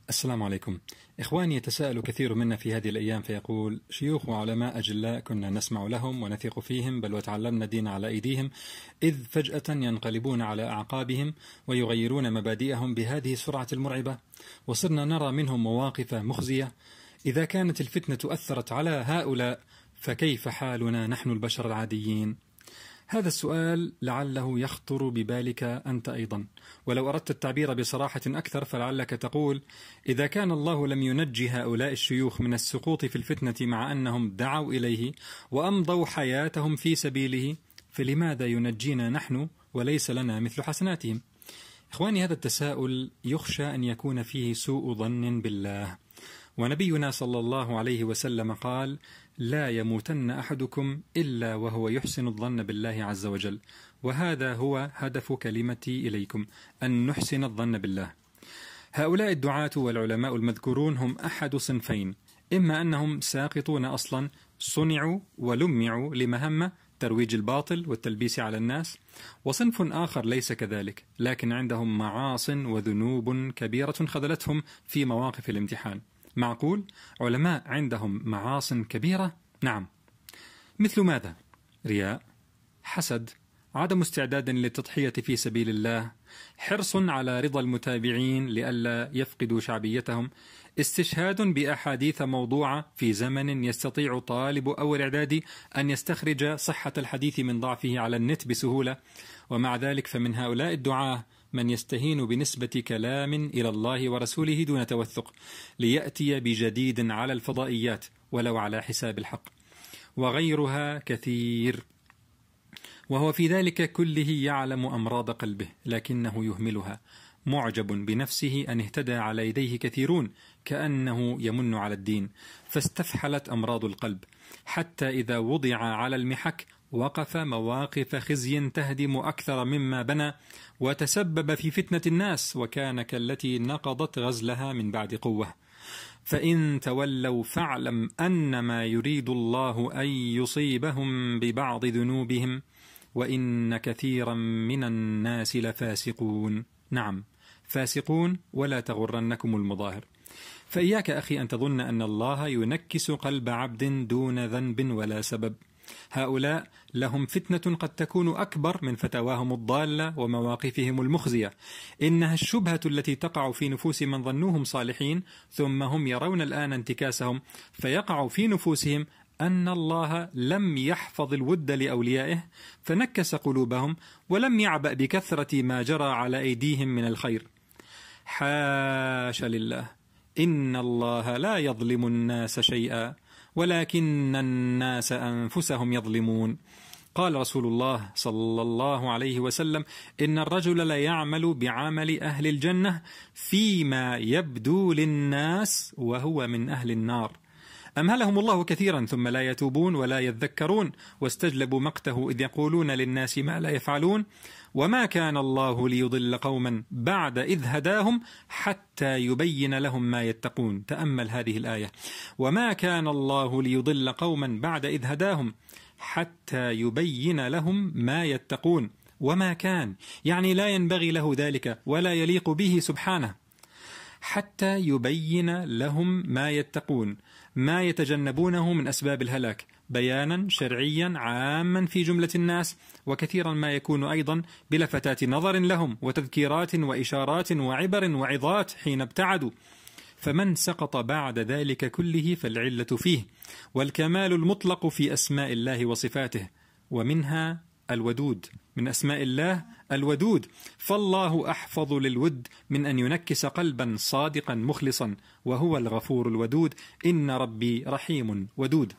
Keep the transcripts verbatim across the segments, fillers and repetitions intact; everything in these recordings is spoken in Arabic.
السلام عليكم. إخواني، يتساءل كثير منا في هذه الأيام فيقول: شيوخ وعلماء أجلاء كنا نسمع لهم ونثق فيهم بل وتعلمنا الدين على أيديهم، إذ فجأة ينقلبون على أعقابهم ويغيرون مبادئهم بهذه السرعة المرعبة، وصرنا نرى منهم مواقف مخزية. إذا كانت الفتنة أثرت على هؤلاء فكيف حالنا نحن البشر العاديين؟ هذا السؤال لعله يخطر ببالك أنت أيضا، ولو أردت التعبير بصراحة أكثر فلعلك تقول: إذا كان الله لم ينجي هؤلاء الشيوخ من السقوط في الفتنة مع أنهم دعوا إليه وأمضوا حياتهم في سبيله، فلماذا ينجينا نحن وليس لنا مثل حسناتهم؟ إخواني، هذا التساؤل يخشى أن يكون فيه سوء ظن بالله، ونبينا صلى الله عليه وسلم قال: لا يموتن أحدكم إلا وهو يحسن الظن بالله عز وجل. وهذا هو هدف كلمتي إليكم، أن نحسن الظن بالله. هؤلاء الدعاة والعلماء المذكورون هم أحد صنفين: إما أنهم ساقطون أصلا، صنعوا ولمعوا لمهمة ترويج الباطل والتلبيس على الناس، وصنف آخر ليس كذلك، لكن عندهم معاص وذنوب كبيرة خذلتهم في مواقف الامتحان. معقول علماء عندهم معاص كبيرة؟ نعم. مثل ماذا؟ رياء، حسد، عدم استعداد للتضحية في سبيل الله، حرص على رضا المتابعين لئلا يفقدوا شعبيتهم، استشهاد بأحاديث موضوعة في زمن يستطيع طالب أو الإعداد أن يستخرج صحة الحديث من ضعفه على النت بسهولة. ومع ذلك فمن هؤلاء الدعاة من يستهين بنسبة كلام إلى الله ورسوله دون توثق ليأتي بجديد على الفضائيات ولو على حساب الحق، وغيرها كثير، وهو في ذلك كله يعلم أمراض قلبه لكنه يهملها، معجب بنفسه أن اهتدى على يديه كثيرون كأنه يمن على الدين، فاستفحلت أمراض القلب حتى إذا وضع على المحك وقف مواقف خزي تهدم أكثر مما بنى، وتسبب في فتنة الناس، وكان كالتي نقضت غزلها من بعد قوة. فإن تولوا فاعلم أنما يريد الله أن يصيبهم ببعض ذنوبهم وإن كثيرا من الناس لفاسقون. نعم، فاسقون، ولا تغرنكم المظاهر. فإياك أخي أن تظن أن الله ينكس قلب عبد دون ذنب ولا سبب. هؤلاء لهم فتنة قد تكون أكبر من فتواهم الضالة ومواقفهم المخزية. إنها الشبهة التي تقع في نفوس من ظنوهم صالحين ثم هم يرون الآن انتكاسهم، فيقع في نفوسهم أن الله لم يحفظ الود لأوليائه فنكس قلوبهم ولم يعبأ بكثرة ما جرى على أيديهم من الخير. حاشا لله، إن الله لا يظلم الناس شيئا ولكن الناس أنفسهم يظلمون. قال رسول الله صلى الله عليه وسلم: إن الرجل لا يعمل بعمل أهل الجنة فيما يبدو للناس وهو من أهل النار. أمهلهم الله كثيرا ثم لا يتوبون ولا يذكرون، واستجلبوا مقته إذ يقولون للناس ما لا يفعلون. وما كان الله ليضل قوما بعد إذ هداهم حتى يبين لهم ما يتقون. تأمل هذه الآية: وما كان الله ليضل قوما بعد إذ هداهم حتى يبين لهم ما يتقون. وما كان يعني لا ينبغي له ذلك ولا يليق به سبحانه، حتى يبين لهم ما يتقون، ما يتجنبونه من أسباب الهلاك، بيانا شرعيا عاما في جملة الناس، وكثيرا ما يكون أيضا بلفتات نظر لهم وتذكيرات وإشارات وعبر وعظات حين ابتعدوا. فمن سقط بعد ذلك كله فالعلة فيه، والكمال المطلق في أسماء الله وصفاته، ومنها الودود، من أسماء الله الودود، فالله أحفظ للود من أن ينكس قلبا صادقا مخلصا، وهو الغفور الودود. إن ربي رحيم ودود.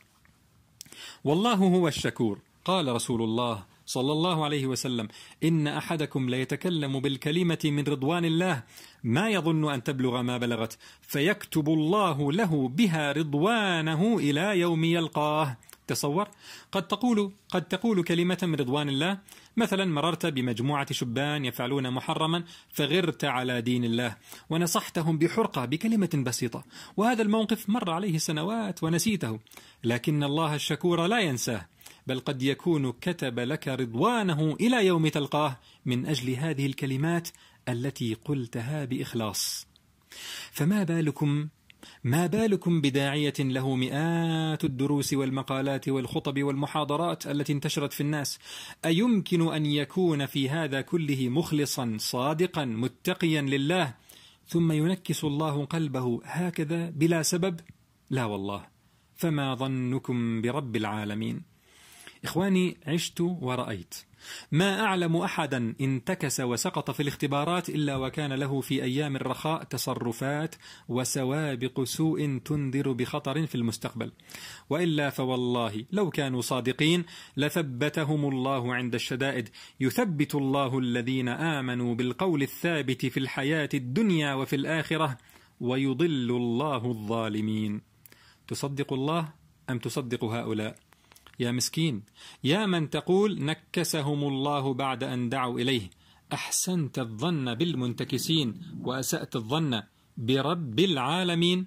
والله هو الشكور. قال رسول الله صلى الله عليه وسلم: إن أحدكم ليتكلم بالكلمة من رضوان الله ما يظن أن تبلغ ما بلغت، فيكتب الله له بها رضوانه إلى يوم يلقاه. تصور، قد تقول قد تقول كلمة من رضوان الله، مثلا مررت بمجموعة شبان يفعلون محرما فغرت على دين الله ونصحتهم بحرقة بكلمة بسيطة، وهذا الموقف مر عليه سنوات ونسيته، لكن الله الشكور لا ينساه، بل قد يكون كتب لك رضوانه إلى يوم تلقاه من أجل هذه الكلمات التي قلتها بإخلاص. فما بالكم ما بالكم بداعية له مئات الدروس والمقالات والخطب والمحاضرات التي انتشرت في الناس؟ أيمكن أن يكون في هذا كله مخلصا صادقا متقيا لله ثم ينكس الله قلبه هكذا بلا سبب؟ لا والله. فما ظنكم برب العالمين؟ إخواني، عشت ورأيت. ما أعلم أحدا انتكس وسقط في الاختبارات إلا وكان له في أيام الرخاء تصرفات وسوابق سوء تنذر بخطر في المستقبل، وإلا فوالله لو كانوا صادقين لثبتهم الله عند الشدائد. يثبت الله الذين آمنوا بالقول الثابت في الحياة الدنيا وفي الآخرة، ويضل الله الظالمين. تصدق الله أم تصدق هؤلاء؟ يا مسكين، يا من تقول نكسهم الله بعد أن دعوا إليه. أحسنت الظن بالمنتكسين وأسأت الظن برب العالمين.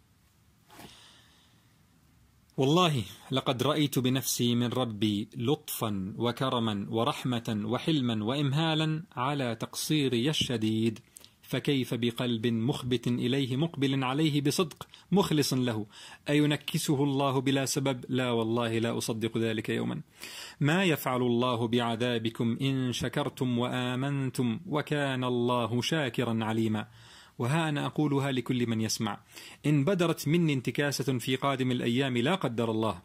والله لقد رأيت بنفسي من ربي لطفا وكرما ورحمة وحلما وإمهالا على تقصيري الشديد، فكيف بقلب مخبت إليه مقبل عليه بصدق مخلص له؟ أينكسه الله بلا سبب؟ لا والله، لا أصدق ذلك يوما. ما يفعل الله بعذابكم إن شكرتم وآمنتم وكان الله شاكرا عليما. وها أنا أقولها لكل من يسمع: إن بدرت مني انتكاسة في قادم الأيام لا قدر الله،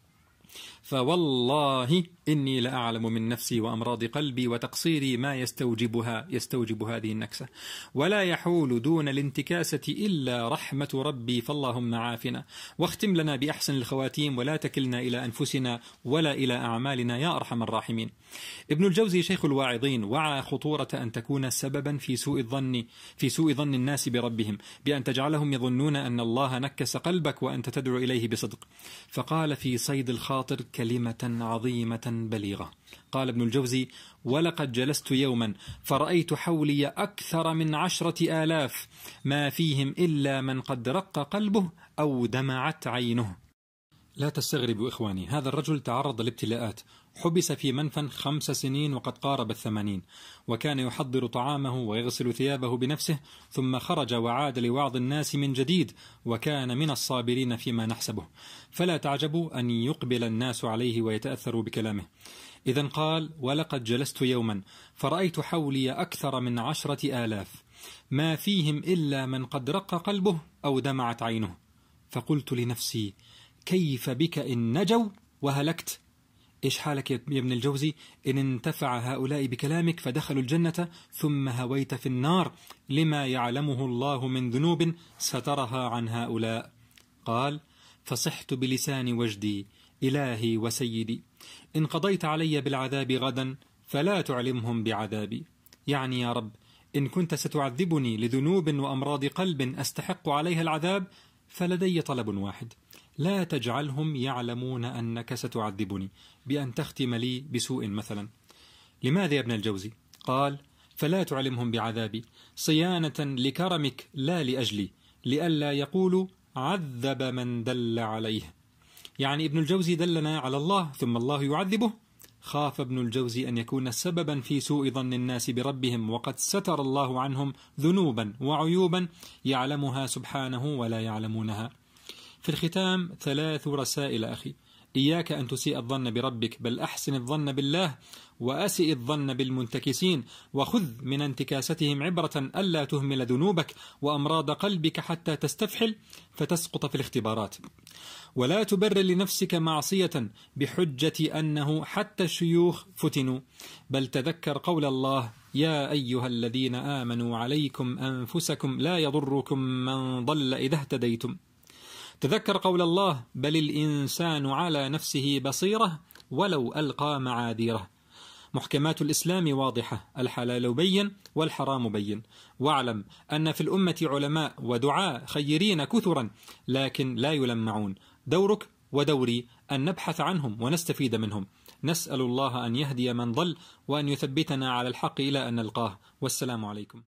فوالله إني لأعلم من نفسي وأمراض قلبي وتقصيري ما يستوجبها يستوجب هذه النكسة، ولا يحول دون الانتكاسة إلا رحمة ربي، فاللهم عافنا واختم لنا بأحسن الخواتيم، ولا تكلنا إلى أنفسنا ولا إلى أعمالنا يا أرحم الراحمين. ابن الجوزي شيخ الواعظين وعى خطورة أن تكون سببا في سوء الظن في سوء ظن الناس بربهم، بأن تجعلهم يظنون أن الله نكس قلبك وأنت تدعو إليه بصدق. فقال في صيد الخاطر كلمة عظيمة بليغة. قال ابن الجوزي: ولقد جلست يوما فرأيت حولي أكثر من عشرة آلاف ما فيهم إلا من قد رق قلبه أو دمعت عينه. لا تستغربوا إخواني، هذا الرجل تعرض لابتلاءات، حبس في منفى خمس سنين وقد قارب الثمانين، وكان يحضر طعامه ويغسل ثيابه بنفسه، ثم خرج وعاد لوعظ الناس من جديد، وكان من الصابرين فيما نحسبه. فلا تعجبوا أن يقبل الناس عليه ويتأثروا بكلامه. إذن قال: ولقد جلست يوما فرأيت حولي أكثر من عشرة آلاف ما فيهم إلا من قد رق قلبه أو دمعت عينه، فقلت لنفسي: كيف بك إن نجوا وهلكت؟ إيش حالك يا ابن الجوزي إن انتفع هؤلاء بكلامك فدخلوا الجنة ثم هويت في النار لما يعلمه الله من ذنوب سترها عن هؤلاء؟ قال: فصحت بلسان وجدي: إلهي وسيدي، إن قضيت علي بالعذاب غدا فلا تعلمهم بعذابي. يعني يا رب، إن كنت ستعذبني لذنوب وأمراض قلب أستحق عليها العذاب فلدي طلب واحد: لا تجعلهم يعلمون أنك ستعذبني بأن تختم لي بسوء مثلا. لماذا يا ابن الجوزي؟ قال: فلا تعلمهم بعذابي صيانة لكرمك لا لأجلي، لئلا يقولوا عذب من دل عليه. يعني ابن الجوزي دلنا على الله ثم الله يعذبه. خاف ابن الجوزي أن يكون سببا في سوء ظن الناس بربهم، وقد ستر الله عنهم ذنوبا وعيوبا يعلمها سبحانه ولا يعلمونها. في الختام ثلاث رسائل أخي: إياك أن تسيء الظن بربك، بل أحسن الظن بالله، وأسئ الظن بالمنتكسين، وخذ من انتكاستهم عبرة ألا تهمل ذنوبك وأمراض قلبك حتى تستفحل فتسقط في الاختبارات. ولا تبرر لنفسك معصية بحجة أنه حتى الشيوخ فتنوا، بل تذكر قول الله: يا أيها الذين آمنوا عليكم أنفسكم لا يضركم من ضل إذا اهتديتم. تذكر قول الله: بل الإنسان على نفسه بصيرة ولو ألقى معاذيره. محكمات الإسلام واضحة، الحلال بين والحرام بين. واعلم أن في الأمة علماء ودعاء خيرين كثرا لكن لا يلمعون. دورك ودوري أن نبحث عنهم ونستفيد منهم. نسأل الله أن يهدي من ضل وأن يثبتنا على الحق إلى أن نلقاه. والسلام عليكم.